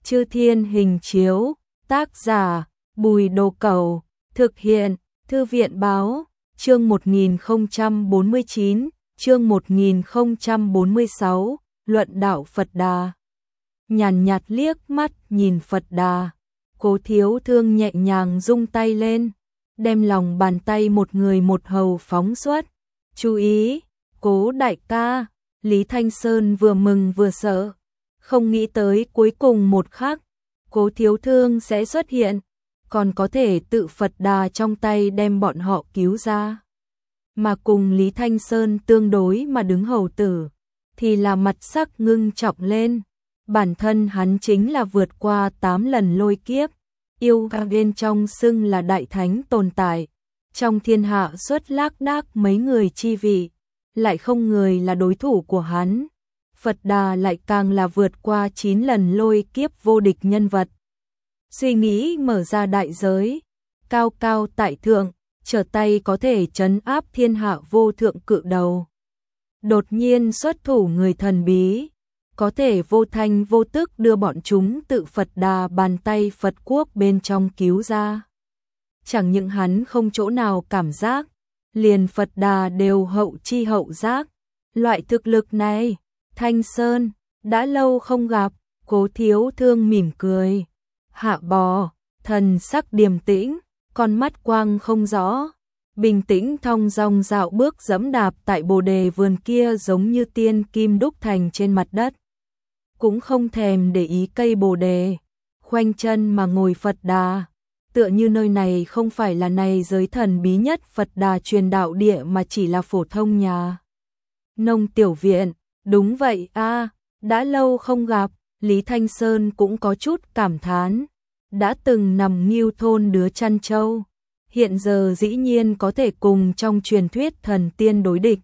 Chư Thiên Hình Chiếu, tác giả Bùi Đồ Cẩu, thực hiện Thư viện Báo, chương 1049, chương 1046, Luận Đạo Phật Đà. Nhàn nhạt liếc mắt nhìn Phật Đà, Cố Thiếu Thương nhẹ nhàng rung tay lên, đem lòng bàn tay một người một hầu phóng xuất. Chú ý, Cố đại ca. Lý Thanh Sơn vừa mừng vừa sợ, không nghĩ tới cuối cùng một khắc, Cố Thiếu Thương sẽ xuất hiện, còn có thể tự Phật Đà trong tay đem bọn họ cứu ra. Mà cùng Lý Thanh Sơn tương đối mà đứng hầu tử, thì là mặt sắc ngưng trọng lên. Bản thân hắn chính là vượt qua 8 lần lôi kiếp, yêu bên trong xưng là đại thánh tồn tại, trong thiên hạ xuất lác đác mấy người chi vị, lại không người là đối thủ của hắn. Phật Đà lại càng là vượt qua 9 lần lôi kiếp vô địch nhân vật. Suy nghĩ mở ra đại giới, cao cao tại thượng, trở tay có thể trấn áp thiên hạ vô thượng cự đầu. Đột nhiên xuất thủ người thần bí, có thể vô thanh vô tức đưa bọn chúng tự Phật Đà bàn tay Phật quốc bên trong cứu ra. Chẳng những hắn không chỗ nào cảm giác, liền Phật Đà đều hậu chi hậu giác. Loại thực lực này, Thanh Sơn, đã lâu không gặp. Cố Thiếu Thương mỉm cười, hạ bò, thần sắc điềm tĩnh, con mắt quang không rõ, bình tĩnh thong dong dạo bước dẫm đạp tại bồ đề vườn kia giống như tiên kim đúc thành trên mặt đất. Cũng không thèm để ý cây bồ đề, khoanh chân mà ngồi Phật Đà, tựa như nơi này không phải là này giới thần bí nhất Phật Đà truyền đạo địa mà chỉ là phổ thông nhà nông tiểu viện. Đúng vậy a, đã lâu không gặp. Lý Thanh Sơn cũng có chút cảm thán, đã từng nằm Ngưu thôn đứa chăn trâu, hiện giờ dĩ nhiên có thể cùng trong truyền thuyết thần tiên đối địch.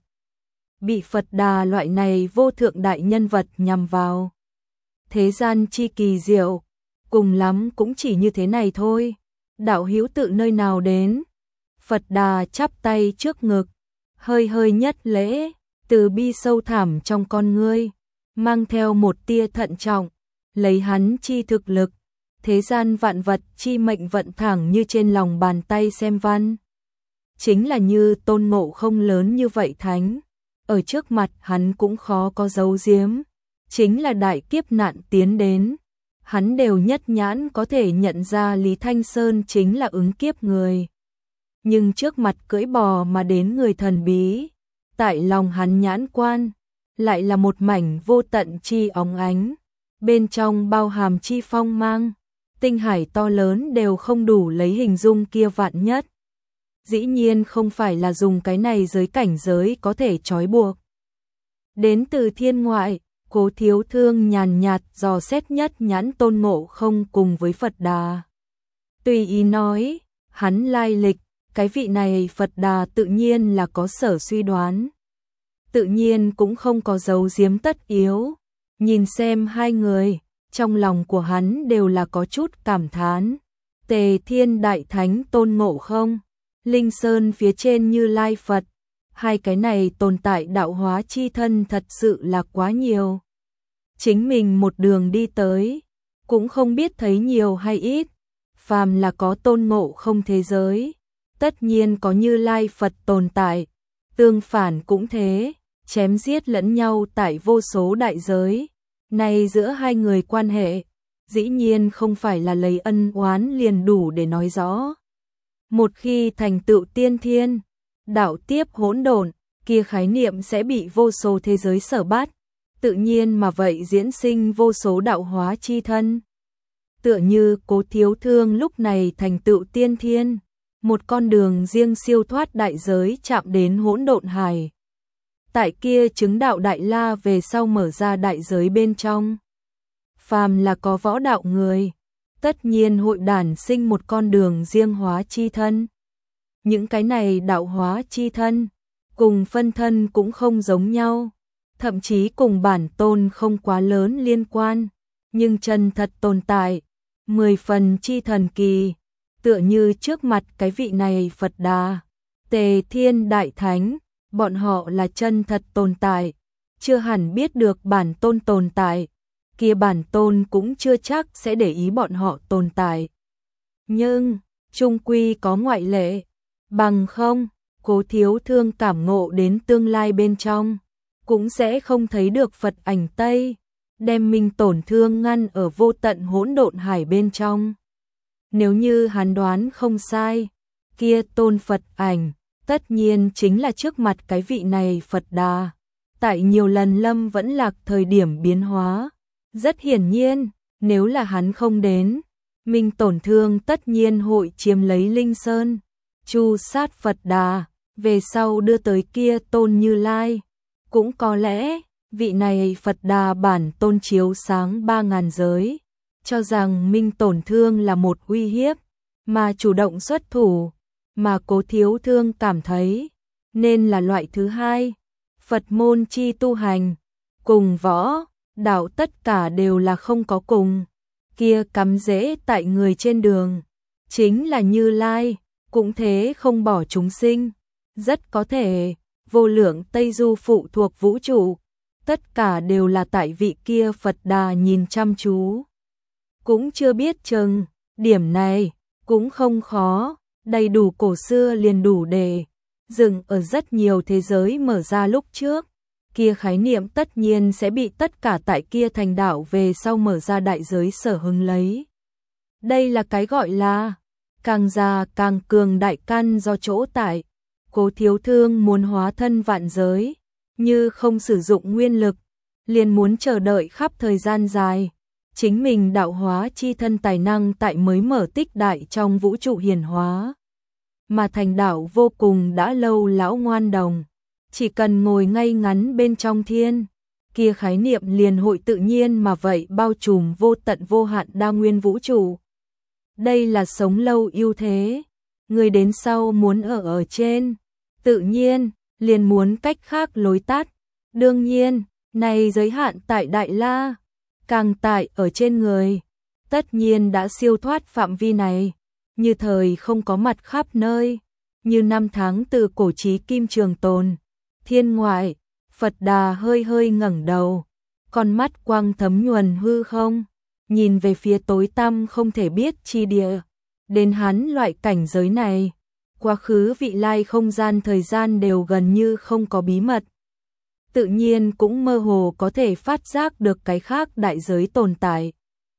Bị Phật Đà loại này vô thượng đại nhân vật nhằm vào. Thế gian chi kỳ diệu, cùng lắm cũng chỉ như thế này thôi. Đạo hữu tự nơi nào đến? Phật Đà chắp tay trước ngực, hơi hơi nhất lễ, từ bi sâu thẳm trong con ngươi, mang theo một tia thận trọng, lấy hắn chi thực lực, thế gian vạn vật chi mệnh vận thẳng như trên lòng bàn tay xem văn. Chính là như Tôn Ngộ Không lớn như vậy thánh, ở trước mặt hắn cũng khó có giấu giếm, chính là đại kiếp nạn tiến đến, hắn đều nhất nhãn có thể nhận ra Lý Thanh Sơn chính là ứng kiếp người. Nhưng trước mặt cưỡi bò mà đến người thần bí, tại lòng hắn nhãn quan, lại là một mảnh vô tận chi óng ánh, bên trong bao hàm chi phong mang, tinh hải to lớn đều không đủ lấy hình dung kia vạn nhất. Dĩ nhiên không phải là dùng cái này giới cảnh giới có thể trói buộc. Đến từ thiên ngoại, Cố Thiếu Thương nhàn nhạt dò xét nhất nhãn Tôn Ngộ Không cùng với Phật Đà. Tùy ý nói, hắn lai lịch, cái vị này Phật Đà tự nhiên là có sở suy đoán. Tự nhiên cũng không có giấu giếm tất yếu. Nhìn xem hai người, trong lòng của hắn đều là có chút cảm thán. Tề Thiên Đại Thánh Tôn Ngộ Không, Linh Sơn phía trên Như Lai Phật, hai cái này tồn tại đạo hóa chi thân thật sự là quá nhiều. Chính mình một đường đi tới, cũng không biết thấy nhiều hay ít, phàm là có Tôn Ngộ Không thế giới, tất nhiên có Như Lai Phật tồn tại, tương phản cũng thế, chém giết lẫn nhau tại vô số đại giới. Này giữa hai người quan hệ, dĩ nhiên không phải là lấy ân oán liền đủ để nói rõ. Một khi thành tựu tiên thiên, đạo tiếp hỗn độn, kia khái niệm sẽ bị vô số thế giới sở bắt, tự nhiên mà vậy diễn sinh vô số đạo hóa chi thân. Tựa như Cố Thiếu Thương lúc này thành tựu tiên thiên, một con đường riêng siêu thoát đại giới chạm đến hỗn độn hải. Tại kia chứng đạo đại la về sau mở ra đại giới bên trong. Phàm là có võ đạo người, tất nhiên hội đản sinh một con đường riêng hóa chi thân. Những cái này đạo hóa chi thân, cùng phân thân cũng không giống nhau, thậm chí cùng bản tôn không quá lớn liên quan, nhưng chân thật tồn tại, 10 phần chi thần kỳ, tựa như trước mặt cái vị này Phật Đà, Tề Thiên Đại Thánh, bọn họ là chân thật tồn tại, chưa hẳn biết được bản tôn tồn tại, kia bản tôn cũng chưa chắc sẽ để ý bọn họ tồn tại. Nhưng, chung quy có ngoại lệ, bằng không, Cố Thiếu Thương cảm ngộ đến tương lai bên trong, cũng sẽ không thấy được Phật ảnh Tây, đem Minh Tổn Thương ngăn ở vô tận hỗn độn hải bên trong. Nếu như hắn đoán không sai, kia tôn Phật ảnh, tất nhiên chính là trước mặt cái vị này Phật Đà, tại nhiều lần lâm vẫn lạc thời điểm biến hóa. Rất hiển nhiên, nếu là hắn không đến, Minh Tổn Thương tất nhiên hội chiếm lấy Linh Sơn, chu sát Phật Đà, về sau đưa tới kia tôn Như Lai. Cũng có lẽ, vị này Phật Đà bản tôn chiếu sáng 3.000 giới, cho rằng Minh Tổn Thương là một uy hiếp, mà chủ động xuất thủ, mà Cố Thiếu Thương cảm thấy, nên là loại thứ hai, Phật môn chi tu hành, cùng võ, đạo tất cả đều là không có cùng, kia cắm rễ tại người trên đường, chính là Như Lai, cũng thế không bỏ chúng sinh, rất có thể, vô lượng Tây Du phụ thuộc vũ trụ, tất cả đều là tại vị kia Phật Đà nhìn chăm chú. Cũng chưa biết chừng, điểm này, cũng không khó, đầy đủ cổ xưa liền đủ để dừng ở rất nhiều thế giới mở ra lúc trước, kia khái niệm tất nhiên sẽ bị tất cả tại kia thành đạo về sau mở ra đại giới sở hứng lấy. Đây là cái gọi là càng già càng cường đại căn do chỗ tại. Cố Thiếu Thương muốn hóa thân vạn giới, như không sử dụng nguyên lực, liền muốn chờ đợi khắp thời gian dài. Chính mình đạo hóa chi thân tài năng tại mới mở tích đại trong vũ trụ hiển hóa. Mà thành đạo vô cùng đã lâu lão ngoan đồng, chỉ cần ngồi ngay ngắn bên trong thiên, kia khái niệm liền hội tự nhiên mà vậy bao trùm vô tận vô hạn đa nguyên vũ trụ. Đây là sống lâu ưu thế, người đến sau muốn ở trên, tự nhiên, liền muốn cách khác lối tắt. Đương nhiên, này giới hạn tại Đại La, càng tại ở trên người, tất nhiên đã siêu thoát phạm vi này, như thời không có mặt khắp nơi, như năm tháng từ cổ chí kim trường tồn. Thiên ngoại, Phật Đà hơi hơi ngẩng đầu, con mắt quang thấm nhuần hư không, nhìn về phía tối tăm không thể biết chi địa, đến hắn loại cảnh giới này, quá khứ vị lai không gian thời gian đều gần như không có bí mật. Tự nhiên cũng mơ hồ có thể phát giác được cái khác đại giới tồn tại.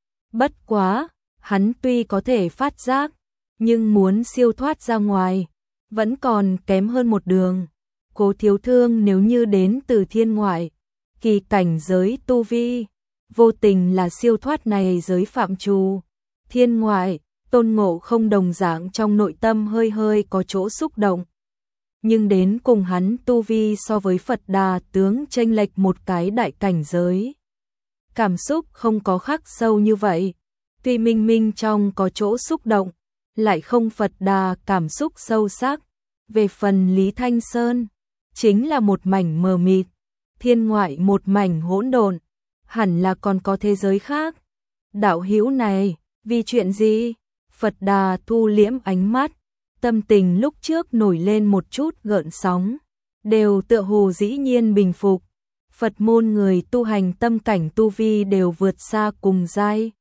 Bất quá, hắn tuy có thể phát giác, nhưng muốn siêu thoát ra ngoài, vẫn còn kém hơn một đường. Cố Thiếu Thương nếu như đến từ thiên ngoại, kỳ cảnh giới tu vi, vô tình là siêu thoát này giới phạm trù. Thiên ngoại, Tôn Ngộ Không đồng dạng trong nội tâm hơi hơi có chỗ xúc động. Nhưng đến cùng hắn tu vi so với Phật Đà tướng chênh lệch một cái đại cảnh giới. Cảm xúc không có khắc sâu như vậy, tuy minh minh trong có chỗ xúc động, lại không Phật Đà cảm xúc sâu sắc. Về phần Lý Thanh Sơn, chính là một mảnh mờ mịt, thiên ngoại một mảnh hỗn độn, hẳn là còn có thế giới khác. Đạo hữu này, vì chuyện gì? Phật Đà thu liễm ánh mắt, tâm tình lúc trước nổi lên một chút gợn sóng, đều tựa hồ dĩ nhiên bình phục. Phật môn người tu hành tâm cảnh tu vi đều vượt xa cùng giai.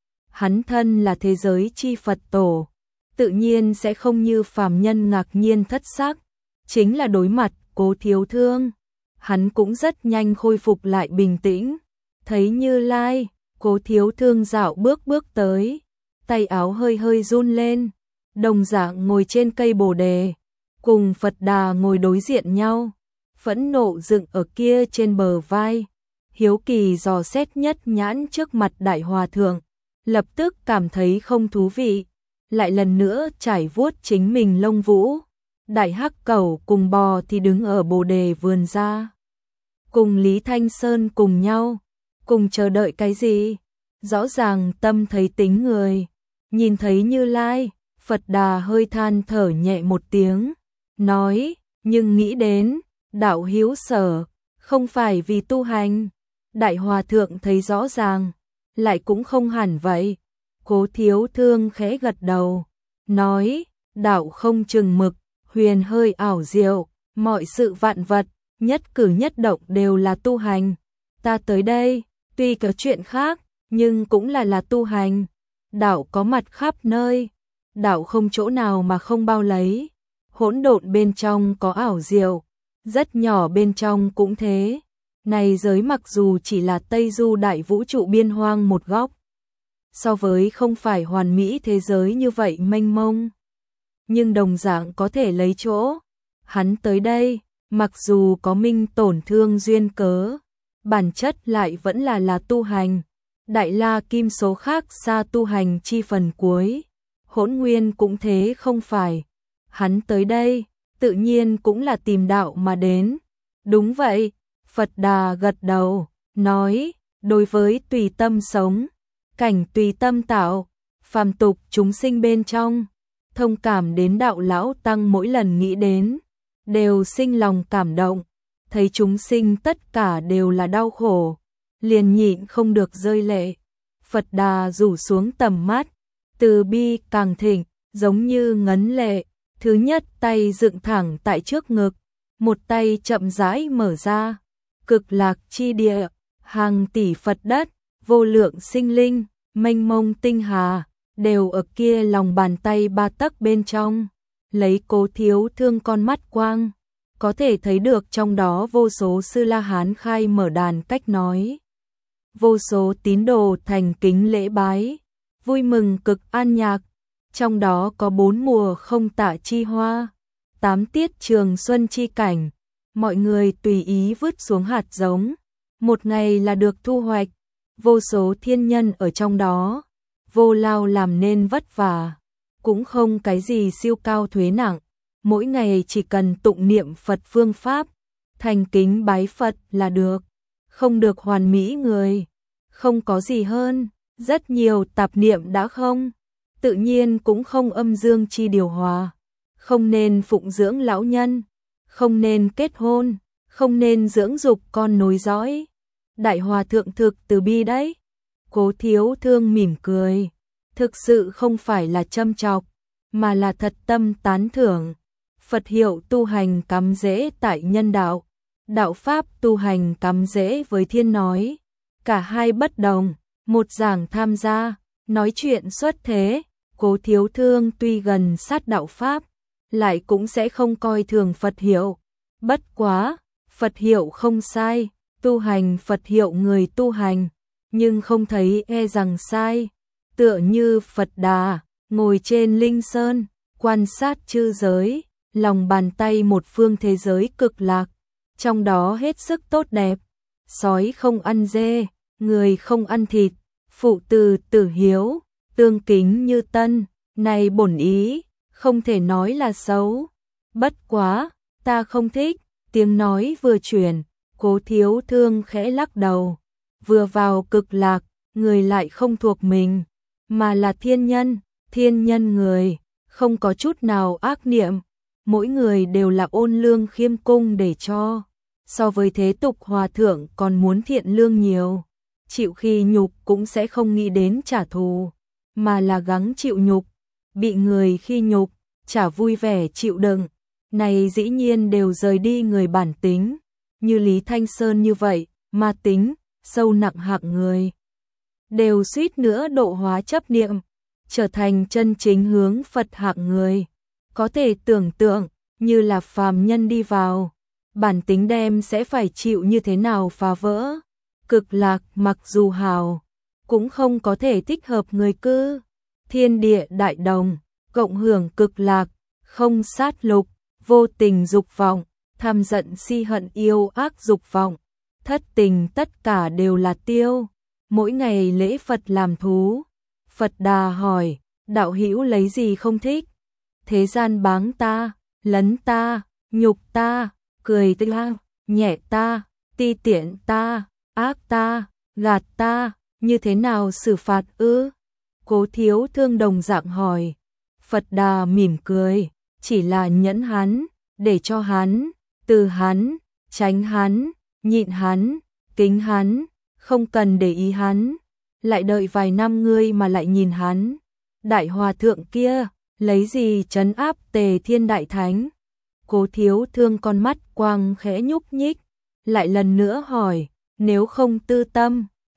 Hắn thân là thế giới chi Phật tổ, tự nhiên sẽ không như phàm nhân ngạc nhiên thất sắc, chính là đối mặt Cố Thiếu Thương, hắn cũng rất nhanh khôi phục lại bình tĩnh. Thấy Như Lai, Cố Thiếu Thương dạo bước tới, tay áo hơi hơi run lên, đồng dạng ngồi trên cây bồ đề, cùng Phật Đà ngồi đối diện nhau, phẫn nộ dựng ở kia trên bờ vai, hiếu kỳ dò xét nhất nhãn trước mặt đại hòa thượng, lập tức cảm thấy không thú vị, lại lần nữa trải vuốt chính mình lông vũ. Đại hắc cẩu cùng bò thì đứng ở bồ đề vườn ra, cùng Lý Thanh Sơn cùng nhau, cùng chờ đợi cái gì? Rõ ràng tâm thấy tính người, nhìn thấy Như Lai, Phật Đà hơi than thở nhẹ một tiếng, nói, nhưng nghĩ đến, đạo hữu sở, không phải vì tu hành. Đại hòa thượng thấy rõ ràng, lại cũng không hẳn vậy. Cố Thiếu Thương khẽ gật đầu, nói, đạo không chừng mực, huyền hơi ảo diệu, mọi sự vạn vật, nhất cử nhất động đều là tu hành. Ta tới đây, Tuy có chuyện khác, nhưng cũng là tu hành. Đạo có mặt khắp nơi, đạo không chỗ nào mà không bao lấy. Hỗn độn bên trong có ảo diệu, rất nhỏ bên trong cũng thế. Này giới mặc dù chỉ là Tây Du đại vũ trụ biên hoang một góc, so với không phải hoàn mỹ thế giới như vậy mênh mông, nhưng đồng dạng có thể lấy chỗ. Hắn tới đây, mặc dù có minh tổn thương duyên cớ, bản chất lại vẫn là tu hành. Đại La Kim số khác xa tu hành chi phần cuối, Hỗn Nguyên cũng thế không phải. Hắn tới đây, tự nhiên cũng là tìm đạo mà đến. Đúng vậy, Phật Đà gật đầu, nói, đối với tùy tâm sống, cảnh tùy tâm tạo, phàm tục chúng sinh bên trong, thông cảm đến đạo lão tăng mỗi lần nghĩ đến, đều sinh lòng cảm động, thấy chúng sinh tất cả đều là đau khổ, liền nhịn không được rơi lệ. Phật Đà rủ xuống tầm mắt, từ bi càng thịnh, giống như ngấn lệ. Thứ nhất tay dựng thẳng tại trước ngực, một tay chậm rãi mở ra. Cực lạc chi địa, hàng tỷ Phật đất, vô lượng sinh linh, mênh mông tinh hà, đều ở kia lòng bàn tay 3 tấc bên trong. Lấy Cố Thiếu Thương con mắt quang, có thể thấy được trong đó vô số sư La Hán khai mở đàn cách nói. Vô số tín đồ thành kính lễ bái, vui mừng cực an nhạc. Trong đó có 4 mùa không tả chi hoa, 8 tiết trường xuân chi cảnh. Mọi người tùy ý vứt xuống hạt giống, một ngày là được thu hoạch. Vô số thiên nhân ở trong đó, vô lao làm nên vất vả, cũng không cái gì siêu cao thuế nặng. Mỗi ngày chỉ cần tụng niệm Phật phương pháp, thành kính bái Phật là được. Không được hoàn mỹ người, không có gì hơn. Rất nhiều tạp niệm đã không, tự nhiên cũng không âm dương chi điều hòa. Không nên phụng dưỡng lão nhân, không nên kết hôn, không nên dưỡng dục con nối dõi. Đại Hòa Thượng thực từ bi đấy. Cố Thiếu Thương mỉm cười, thực sự không phải là châm chọc, mà là thật tâm tán thưởng. Phật hiệu tu hành cắm rễ tại nhân đạo, đạo pháp tu hành cắm rễ với thiên nói. Cả hai bất đồng, một giảng tham gia, nói chuyện xuất thế. Cố Thiếu Thương tuy gần sát đạo pháp, lại cũng sẽ không coi thường Phật hiệu. Bất quá, Phật hiệu không sai, tu hành Phật hiệu người tu hành, nhưng không thấy e rằng sai. Tựa như Phật Đà, ngồi trên linh sơn, quan sát chư giới, lòng bàn tay một phương thế giới cực lạc, trong đó hết sức tốt đẹp. Sói không ăn dê, người không ăn thịt, phụ từ tử hiếu, tương kính như tân. Này bổn ý, không thể nói là xấu. Bất quá, ta không thích. Tiếng nói vừa chuyển, Cố Thiếu Thương khẽ lắc đầu. Vừa vào cực lạc, người lại không thuộc mình, mà là thiên nhân người, không có chút nào ác niệm. Mỗi người đều là ôn lương khiêm cung để cho. So với thế tục hòa thượng còn muốn thiện lương nhiều. Chịu khi nhục cũng sẽ không nghĩ đến trả thù, mà là gắng chịu nhục. Bị người khi nhục, chả vui vẻ chịu đựng. Này dĩ nhiên đều rời đi người bản tính. Như Lý Thanh Sơn như vậy, ma tính, sâu nặng hạng người. Đều suýt nữa độ hóa chấp niệm, trở thành chân chính hướng Phật hạng người. Có thể tưởng tượng, như là phàm nhân đi vào, bản tính đem sẽ phải chịu như thế nào phá vỡ. Cực lạc mặc dù hào, cũng không có thể thích hợp người cư. Thiên địa đại đồng, cộng hưởng cực lạc, không sát lục, vô tình dục vọng, tham giận si hận yêu ác dục vọng, thất tình tất cả đều là tiêu. Mỗi ngày lễ Phật làm thú. Phật Đà hỏi, đạo hữu lấy gì không thích? Thế gian báng ta, lấn ta, nhục ta, cười ta, nhẹ ta, ti tiện ta, ác ta, gạt ta, như thế nào xử phạt ư? Cố Thiếu Thương đồng dạng hỏi. Phật Đà mỉm cười, chỉ là nhẫn hắn, để cho hắn, từ hắn, tránh hắn, nhịn hắn, kính hắn, không cần để ý hắn. Lại đợi vài năm ngươi mà lại nhìn hắn. Đại Hòa Thượng kia, lấy gì trấn áp Tề Thiên Đại Thánh? Cố Thiếu Thương con mắt quang khẽ nhúc nhích, lại lần nữa hỏi, nếu không tư tâm,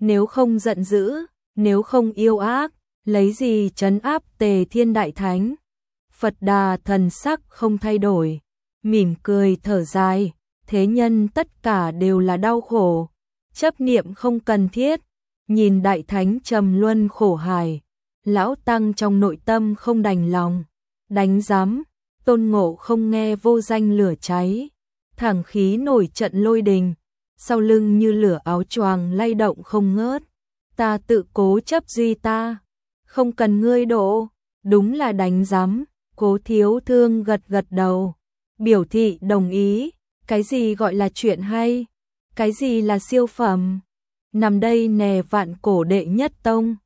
nếu không giận dữ, nếu không yêu ác, lấy gì trấn áp Tề Thiên Đại Thánh? Phật Đà thần sắc không thay đổi, mỉm cười thở dài, thế nhân tất cả đều là đau khổ, chấp niệm không cần thiết, nhìn Đại Thánh trầm luân khổ hài, lão tăng trong nội tâm không đành lòng, đánh giám, Tôn Ngộ không nghe vô danh lửa cháy, thẳng khí nổi trận lôi đình, sau lưng như lửa áo choàng lay động không ngớt, ta tự cố chấp duy ta, không cần ngươi độ, đúng là đánh giám, Cố Thiếu Thương gật gật đầu, biểu thị đồng ý, cái gì gọi là chuyện hay, cái gì là siêu phẩm, nằm đây nè vạn cổ đệ nhất tông.